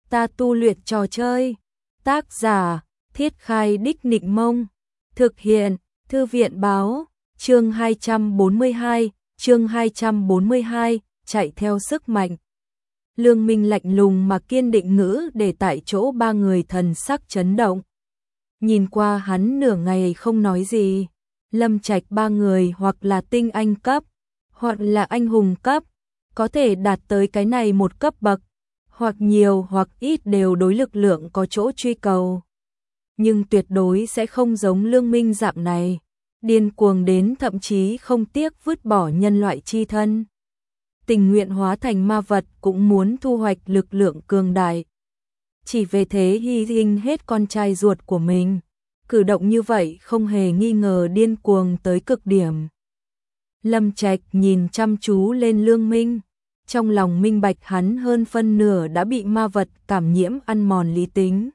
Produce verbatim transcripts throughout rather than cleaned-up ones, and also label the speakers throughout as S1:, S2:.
S1: ta tu luyện trò chơi. Tác giả, Thiết Khai Đích Nịnh Mông. Thực hiện, Thư viện Báo. Chương hai trăm bốn mươi hai, chương hai trăm bốn mươi hai, chạy theo sức mạnh. Lương Minh lạnh lùng mà kiên định ngữ để tại chỗ ba người thần sắc chấn động. Nhìn qua hắn nửa ngày không nói gì. Lâm Trạch ba người hoặc là tinh anh cấp, hoặc là anh hùng cấp, có thể đạt tới cái này một cấp bậc, hoặc nhiều hoặc ít đều đối lực lượng có chỗ truy cầu. Nhưng tuyệt đối sẽ không giống Lương Minh dạng này, điên cuồng đến thậm chí không tiếc vứt bỏ nhân loại chi thân. Tình nguyện hóa thành ma vật cũng muốn thu hoạch lực lượng cường đại. Chỉ về thế hy sinh hết con trai ruột của mình. Cử động như vậy không hề nghi ngờ điên cuồng tới cực điểm. Lâm Trạch nhìn chăm chú lên Lương Minh, trong lòng minh bạch hắn hơn phân nửa đã bị ma vật cảm nhiễm ăn mòn lý tính.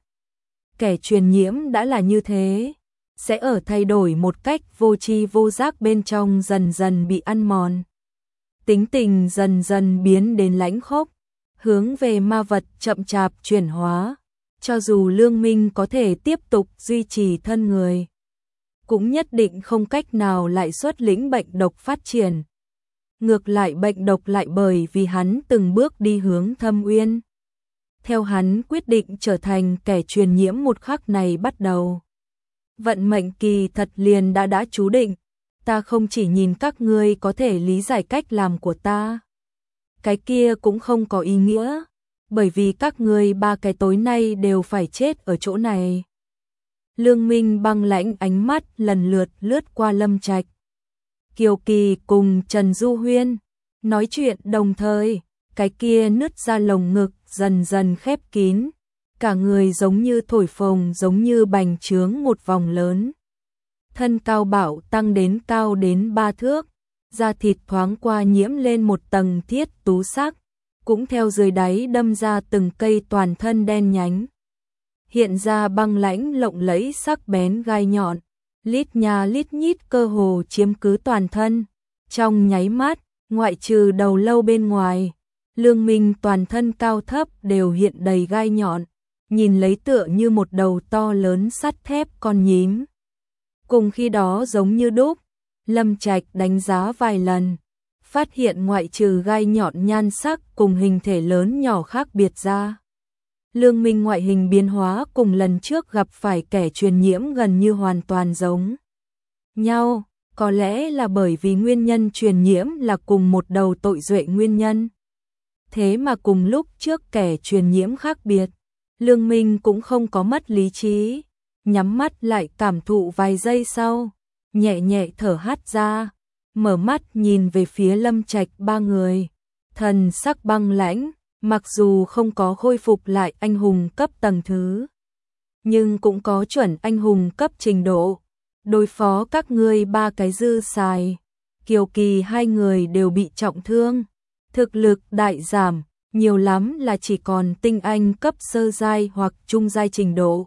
S1: Kẻ truyền nhiễm đã là như thế, sẽ ở thay đổi một cách vô tri vô giác bên trong dần dần bị ăn mòn. Tính tình dần dần biến đến lãnh khốc, hướng về ma vật chậm chạp chuyển hóa. Cho dù Lương Minh có thể tiếp tục duy trì thân người, cũng nhất định không cách nào lại xuất lĩnh bệnh độc phát triển. Ngược lại bệnh độc lại bởi vì hắn từng bước đi hướng thâm uyên. Theo hắn quyết định trở thành kẻ truyền nhiễm một khắc này bắt đầu. Vận mệnh kỳ thật liền đã đã chú định, ta không chỉ nhìn các ngươi có thể lý giải cách làm của ta. Cái kia cũng không có ý nghĩa. Bởi vì các ngươi ba cái tối nay đều phải chết ở chỗ này. Lương Minh băng lãnh ánh mắt lần lượt lướt qua Lâm Trạch, Kiều Kỳ cùng Trần Du Huyên, nói chuyện đồng thời, cái kia nứt ra lồng ngực dần dần khép kín, cả người giống như thổi phồng giống như bành trướng một vòng lớn. Thân cao bảo tăng đến cao đến ba thước, da thịt thoáng qua nhiễm lên một tầng thiết tú sắc. Cũng theo dưới đáy đâm ra từng cây toàn thân đen nhánh. Hiện ra băng lãnh lộng lẫy sắc bén gai nhọn, lít nha lít nhít cơ hồ chiếm cứ toàn thân. Trong nháy mắt, ngoại trừ đầu lâu bên ngoài, Lương Minh toàn thân cao thấp đều hiện đầy gai nhọn, nhìn lấy tựa như một đầu to lớn sắt thép con nhím. Cùng khi đó giống như đúc, Lâm Trạch đánh giá vài lần. Phát hiện ngoại trừ gai nhọn nhan sắc cùng hình thể lớn nhỏ khác biệt ra. Lương Minh ngoại hình biến hóa cùng lần trước gặp phải kẻ truyền nhiễm gần như hoàn toàn giống nhau, có lẽ là bởi vì nguyên nhân truyền nhiễm là cùng một đầu tội duệ nguyên nhân. Thế mà cùng lúc trước kẻ truyền nhiễm khác biệt, Lương Minh cũng không có mất lý trí, nhắm mắt lại cảm thụ vài giây sau, nhẹ nhẹ thở hắt ra. Mở mắt nhìn về phía Lâm Trạch ba người, thần sắc băng lãnh, mặc dù không có khôi phục lại anh hùng cấp tầng thứ, nhưng cũng có chuẩn anh hùng cấp trình độ. Đối phó các ngươi ba cái dư xài, Kiều Kỳ hai người đều bị trọng thương, thực lực đại giảm, nhiều lắm là chỉ còn tinh anh cấp sơ giai hoặc trung giai trình độ.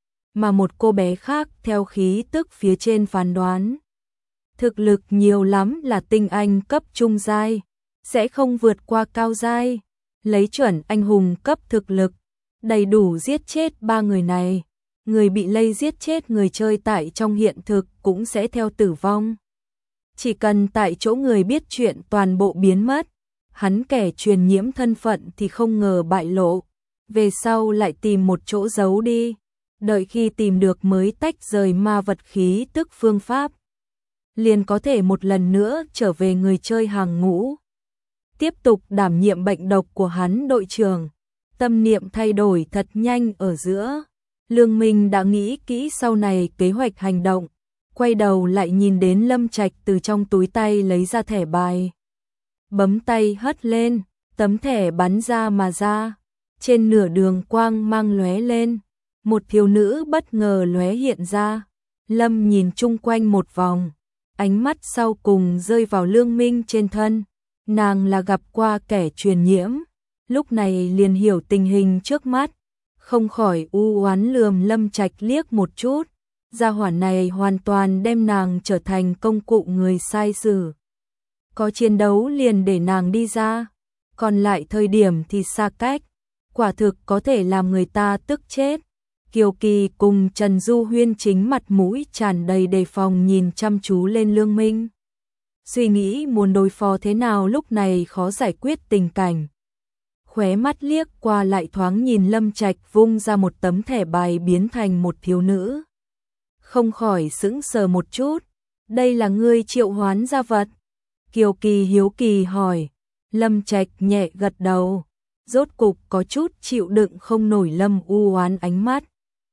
S1: Mà một cô bé khác theo khí tức phía trên phán đoán, thực lực nhiều lắm là tinh anh cấp trung giai, sẽ không vượt qua cao giai. Lấy chuẩn anh hùng cấp thực lực, đầy đủ giết chết ba người này. Người bị lây giết chết người chơi tại trong hiện thực cũng sẽ theo tử vong. Chỉ cần tại chỗ người biết chuyện toàn bộ biến mất, hắn kẻ truyền nhiễm thân phận thì không ngờ bại lộ. Về sau lại tìm một chỗ giấu đi, đợi khi tìm được mới tách rời ma vật khí tức phương pháp, liền có thể một lần nữa trở về người chơi hàng ngũ. Tiếp tục đảm nhiệm bệnh độc của hắn đội trưởng. Tâm niệm thay đổi thật nhanh ở giữa. Lương Minh đã nghĩ kỹ sau này kế hoạch hành động. Quay đầu lại nhìn đến Lâm Trạch từ trong túi tay lấy ra thẻ bài. Bấm tay hất lên, tấm thẻ bắn ra mà ra. Trên nửa đường quang mang lóe lên. Một thiếu nữ bất ngờ lóe hiện ra. Lâm nhìn chung quanh một vòng. Ánh mắt sau cùng rơi vào Lương Minh trên thân. Nàng là gặp qua kẻ truyền nhiễm, lúc này liền hiểu tình hình trước mắt, không khỏi u oán lườm Lâm Trạch liếc một chút. Gia hỏa này hoàn toàn đem nàng trở thành công cụ người sai sử. Có chiến đấu liền để nàng đi ra, còn lại thời điểm thì xa cách. quả thực có thể làm người ta tức chết. Kiều Kỳ cùng Trần Du Huyên chính mặt mũi tràn đầy đề phòng nhìn chăm chú lên Lương Minh. Suy nghĩ muốn đối phó thế nào lúc này khó giải quyết tình cảnh. Khóe mắt liếc qua lại thoáng nhìn Lâm Trạch vung ra một tấm thẻ bài biến thành một thiếu nữ. Không khỏi sững sờ một chút, đây là ngươi triệu hoán ra vật. Kiều Kỳ hiếu kỳ hỏi, Lâm Trạch nhẹ gật đầu, rốt cục có chút chịu đựng không nổi Lâm u oán ánh mắt.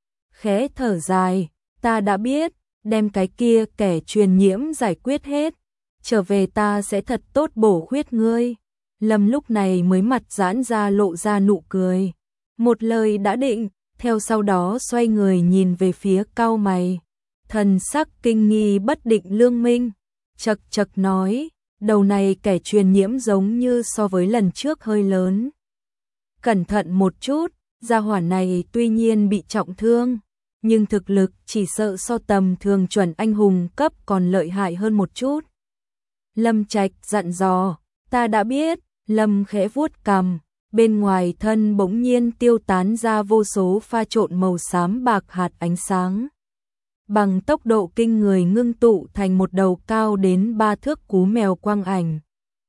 S1: Khẽ thở dài, ta đã biết, đem cái kia kẻ truyền nhiễm giải quyết hết, trở về ta sẽ thật tốt bổ khuyết ngươi. Lâm lúc này mới mặt giãn ra lộ ra nụ cười. Một lời đã định, theo sau đó xoay người nhìn về phía cau mày. Thần sắc kinh nghi bất định Lương Minh, chật chật nói, đầu này kẻ truyền nhiễm giống như so với lần trước hơi lớn. Cẩn thận một chút, gia hỏa này tuy nhiên bị trọng thương, nhưng thực lực chỉ sợ so tầm thường chuẩn anh hùng cấp còn lợi hại hơn một chút. Lâm Trạch dặn dò, ta đã biết. Lâm khẽ vuốt cằm, bên ngoài thân bỗng nhiên tiêu tán ra vô số pha trộn màu xám bạc hạt ánh sáng. Bằng tốc độ kinh người ngưng tụ thành một đầu cao đến ba thước cú mèo quang ảnh.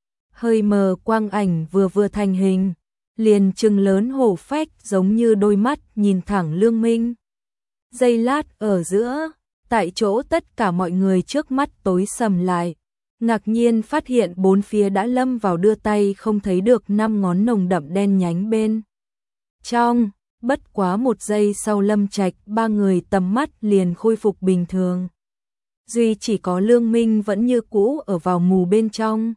S1: Hơi mờ quang ảnh vừa vừa thành hình, liền trừng lớn hổ phách giống như đôi mắt nhìn thẳng Lương Minh. Giây lát ở giữa, tại chỗ tất cả mọi người trước mắt tối sầm lại. Ngạc nhiên phát hiện bốn phía đã lâm vào đưa tay không thấy được năm ngón nồng đậm đen nhánh bên trong, bất quá một giây sau Lâm Trạch ba người tầm mắt liền khôi phục bình thường. Duy chỉ có Lương Minh vẫn như cũ ở vào mù bên trong.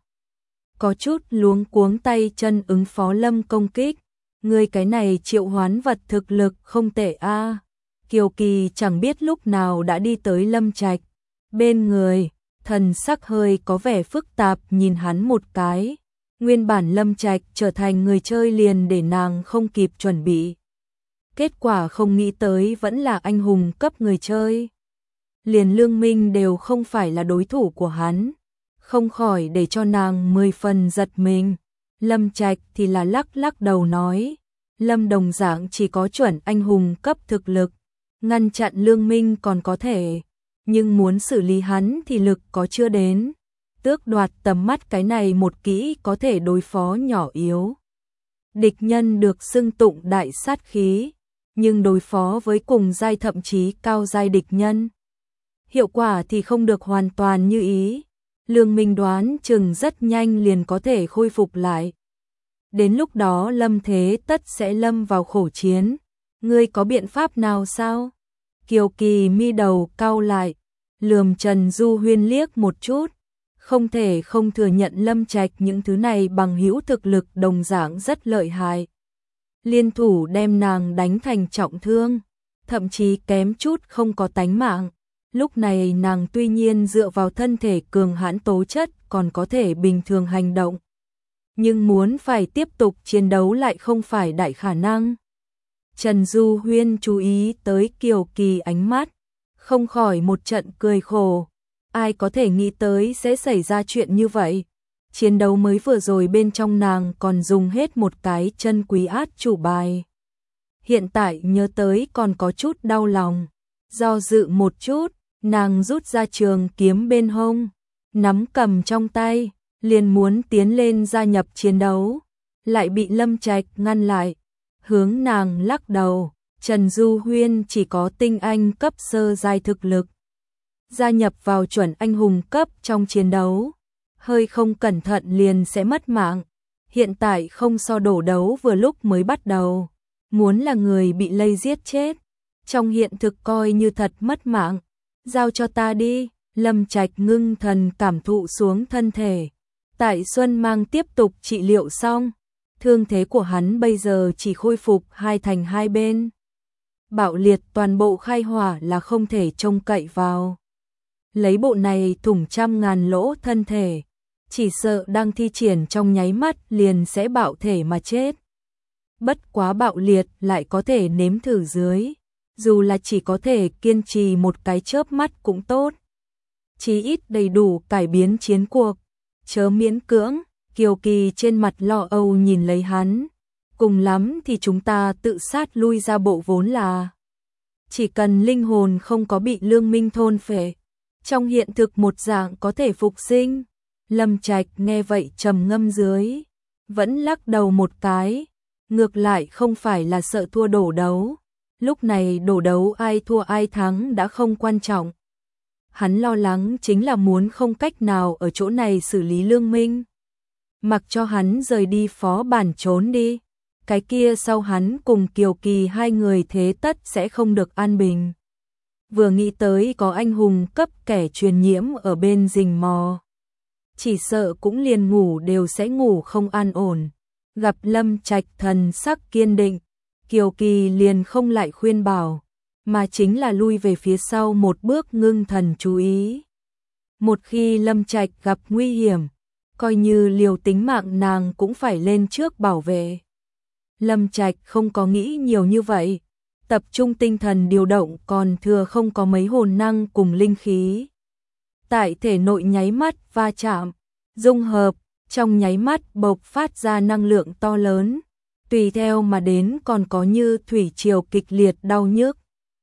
S1: Có chút luống cuống tay chân ứng phó Lâm công kích, người cái này triệu hoán vật thực lực không tệ a. Kiều Kỳ chẳng biết lúc nào đã đi tới Lâm Trạch bên người. Thần sắc hơi có vẻ phức tạp nhìn hắn một cái. Nguyên bản Lâm Trạch trở thành người chơi liền để nàng không kịp chuẩn bị. Kết quả không nghĩ tới vẫn là anh hùng cấp người chơi. Liền Lương Minh đều không phải là đối thủ của hắn. Không khỏi để cho nàng mười phần giật mình. Lâm Trạch thì là lắc lắc đầu nói. Lâm đồng dạng chỉ có chuẩn anh hùng cấp thực lực. Ngăn chặn Lương Minh còn có thể. Nhưng muốn xử lý hắn thì lực có chưa đến. Tước đoạt tầm mắt cái này một kỹ có thể đối phó nhỏ yếu. Địch nhân được xưng tụng đại sát khí, nhưng đối phó với cùng giai thậm chí cao giai địch nhân, hiệu quả thì không được hoàn toàn như ý. Lương Minh đoán chừng rất nhanh liền có thể khôi phục lại. Đến lúc đó Lâm Thế tất sẽ lâm vào khổ chiến. Ngươi có biện pháp nào sao? Kiều Kỳ mi đầu cau lại, lườm Trần Du Huyên liếc một chút, không thể không thừa nhận Lâm Trạch những thứ này bằng hữu thực lực đồng dạng rất lợi hại. Liên thủ đem nàng đánh thành trọng thương, thậm chí kém chút không có tánh mạng. Lúc này nàng tuy nhiên dựa vào thân thể cường hãn tố chất còn có thể bình thường hành động, nhưng muốn phải tiếp tục chiến đấu lại không phải đại khả năng. Trần Du Huyên chú ý tới Kiều Kỳ ánh mắt, không khỏi một trận cười khổ. Ai có thể nghĩ tới sẽ xảy ra chuyện như vậy? Chiến đấu mới vừa rồi bên trong nàng còn dùng hết một cái chân quý át chủ bài. Hiện tại nhớ tới còn có chút đau lòng. Do dự một chút, nàng rút ra trường kiếm bên hông, nắm cầm trong tay, liền muốn tiến lên gia nhập chiến đấu, lại bị Lâm Trạch ngăn lại. Hướng nàng lắc đầu, Trần Du Huyên chỉ có tinh anh cấp sơ giai thực lực. Gia nhập vào chuẩn anh hùng cấp trong chiến đấu, hơi không cẩn thận liền sẽ mất mạng. Hiện tại không so đổ đấu vừa lúc mới bắt đầu, muốn là người bị lây giết chết, trong hiện thực coi như thật mất mạng. Giao cho ta đi. Lâm Trạch ngưng thần cảm thụ xuống thân thể. Tại Xuân Mang tiếp tục trị liệu xong, thương thế của hắn bây giờ chỉ khôi phục hai thành hai bên. Bạo liệt toàn bộ khai hỏa là không thể trông cậy vào. Lấy bộ này thủng trăm ngàn lỗ thân thể, chỉ sợ đang thi triển trong nháy mắt liền sẽ bạo thể mà chết. Bất quá bạo liệt lại có thể nếm thử dưới, dù là chỉ có thể kiên trì một cái chớp mắt cũng tốt. Chí ít đầy đủ cải biến chiến cuộc, chớ miễn cưỡng. Kiều Kỳ trên mặt lo âu nhìn lấy hắn, cùng lắm thì chúng ta tự sát lui ra bộ vốn là. Chỉ cần linh hồn không có bị Lương Minh thôn phệ, trong hiện thực một dạng có thể phục sinh. Lâm Trạch nghe vậy trầm ngâm dưới, vẫn lắc đầu một cái, ngược lại không phải là sợ thua đổ đấu. Lúc này đổ đấu ai thua ai thắng đã không quan trọng. Hắn lo lắng chính là muốn không cách nào ở chỗ này xử lý Lương Minh. Mặc cho hắn rời đi phó bản trốn đi. Cái kia sau hắn cùng Kiều Kỳ hai người thế tất sẽ không được an bình. Vừa nghĩ tới có anh hùng cấp kẻ truyền nhiễm ở bên rình mò, chỉ sợ cũng liền ngủ đều sẽ ngủ không an ổn. Gặp Lâm Trạch thần sắc kiên định, Kiều Kỳ liền không lại khuyên bảo, mà chính là lui về phía sau một bước ngưng thần chú ý. Một khi Lâm Trạch gặp nguy hiểm, coi như liều tính mạng nàng cũng phải lên trước bảo vệ. Lâm Trạch không có nghĩ nhiều như vậy, tập trung tinh thần điều động còn thừa không có mấy hồn năng cùng linh khí. Tại thể nội nháy mắt va chạm, dung hợp, trong nháy mắt bộc phát ra năng lượng to lớn, tùy theo mà đến còn có như thủy triều kịch liệt đau nhức.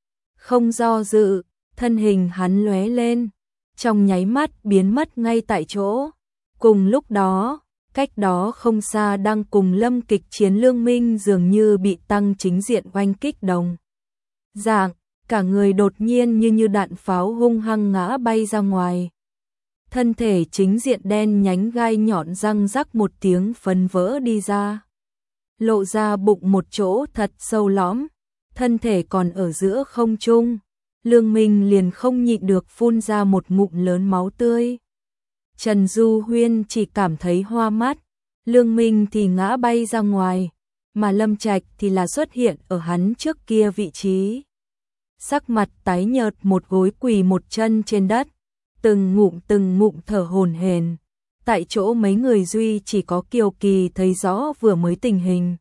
S1: Không do dự, thân hình hắn lóe lên, trong nháy mắt biến mất ngay tại chỗ. Cùng lúc đó, cách đó không xa đang cùng Lâm kịch chiến Lương Minh dường như bị tăng chính diện oanh kích đồng dạng, cả người đột nhiên như như đạn pháo hung hăng ngã bay ra ngoài. Thân thể chính diện đen nhánh gai nhọn răng rắc một tiếng phấn vỡ đi ra, lộ ra bụng một chỗ thật sâu lõm, thân thể còn ở giữa không trung. Lương Minh liền không nhịn được phun ra một ngụm lớn máu tươi. Trần Du Huyên chỉ cảm thấy hoa mắt, Lương Minh thì ngã bay ra ngoài, mà Lâm Trạch thì là xuất hiện ở hắn trước kia vị trí. Sắc mặt tái nhợt một gối quỳ một chân trên đất, từng ngụm từng ngụm thở hổn hển. Tại chỗ mấy người duy chỉ có Kiều Kỳ thấy rõ vừa mới tình hình.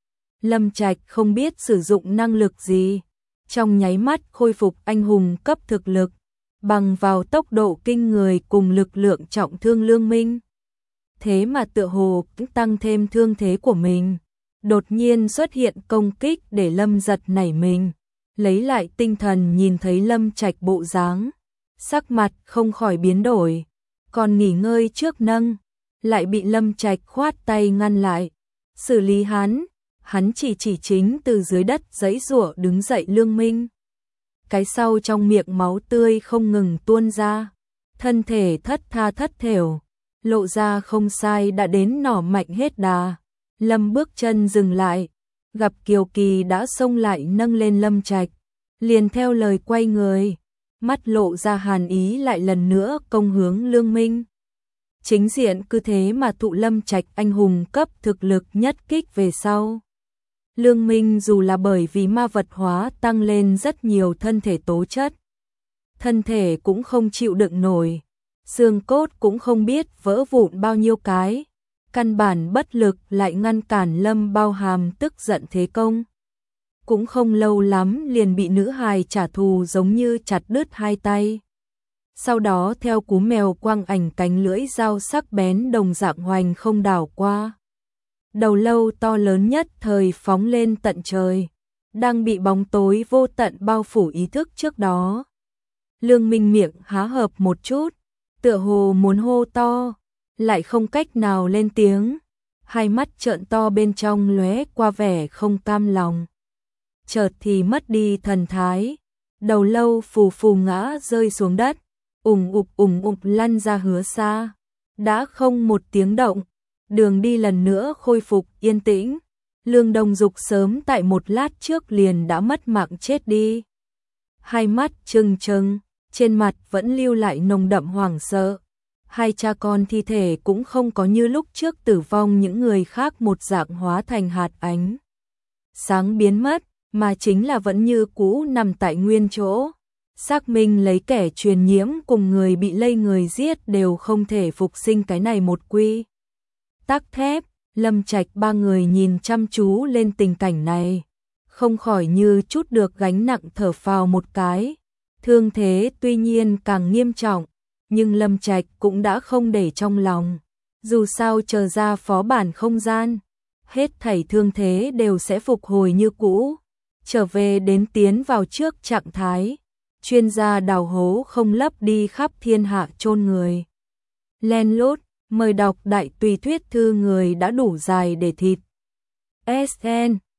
S1: Lâm Trạch không biết sử dụng năng lực gì, trong nháy mắt khôi phục anh hùng cấp thực lực, bằng vào tốc độ kinh người cùng lực lượng trọng thương Lương Minh. Thế mà tựa hồ cũng tăng thêm thương thế của mình. Đột nhiên xuất hiện công kích để Lâm giật nảy mình, lấy lại tinh thần nhìn thấy Lâm Trạch bộ dáng, sắc mặt không khỏi biến đổi, còn nghỉ ngơi trước nâng, lại bị Lâm Trạch khoát tay ngăn lại. Xử lý hắn, hắn chỉ chỉ chính từ dưới đất giãy giụa đứng dậy Lương Minh. Cái sau trong miệng máu tươi không ngừng tuôn ra, thân thể thất tha thất thểu, lộ ra không sai đã đến nỏ mạnh hết đà. Lâm bước chân dừng lại, gặp Kiều Kỳ đã xông lại nâng lên Lâm Trạch, liền theo lời quay người, mắt lộ ra hàn ý lại lần nữa công hướng Lương Minh. Chính diện cứ thế mà thụ Lâm Trạch anh hùng cấp thực lực nhất kích về sau. Lương Minh dù là bởi vì ma vật hóa tăng lên rất nhiều thân thể tố chất, thân thể cũng không chịu đựng nổi, xương cốt cũng không biết vỡ vụn bao nhiêu cái, căn bản bất lực lại ngăn cản Lâm Bao Hàm tức giận thế công. Cũng không lâu lắm liền bị nữ hài trả thù giống như chặt đứt hai tay. Sau đó theo cú mèo quang ảnh cánh lưỡi dao sắc bén đồng dạng hoành không đảo qua. Đầu lâu to lớn nhất thời phóng lên tận trời, đang bị bóng tối vô tận bao phủ ý thức trước đó. Lương Minh miệng há hợp một chút, tựa hồ muốn hô to, lại không cách nào lên tiếng, hai mắt trợn to bên trong lóe qua vẻ không cam lòng. Chợt thì mất đi thần thái, đầu lâu phù phù ngã rơi xuống đất, ủng ục ủng ục lăn ra hứa xa, đã không một tiếng động. Đường đi lần nữa khôi phục yên tĩnh. Lương Đông Dục sớm tại một lát trước liền đã mất mạng chết đi. Hai mắt trừng trừng, trên mặt vẫn lưu lại nồng đậm hoảng sợ. Hai cha con thi thể cũng không có như lúc trước tử vong những người khác một dạng hóa thành hạt ánh sáng biến mất, mà chính là vẫn như cũ nằm tại nguyên chỗ. Xác minh lấy kẻ truyền nhiễm cùng người bị lây người giết đều không thể phục sinh cái này một quy tắc thép. Lâm Trạch ba người nhìn chăm chú lên tình cảnh này, không khỏi như chút được gánh nặng thở phào một cái. Thương thế tuy nhiên càng nghiêm trọng, nhưng Lâm Trạch cũng đã không để trong lòng. Dù sao chờ ra phó bản không gian, hết thảy thương thế đều sẽ phục hồi như cũ, trở về đến tiến vào trước trạng thái. Chuyên gia đào hố không lấp đi khắp thiên hạ chôn người. Len lút, mời đọc đại tùy thuyết thư người đã đủ dài để thịt. ét en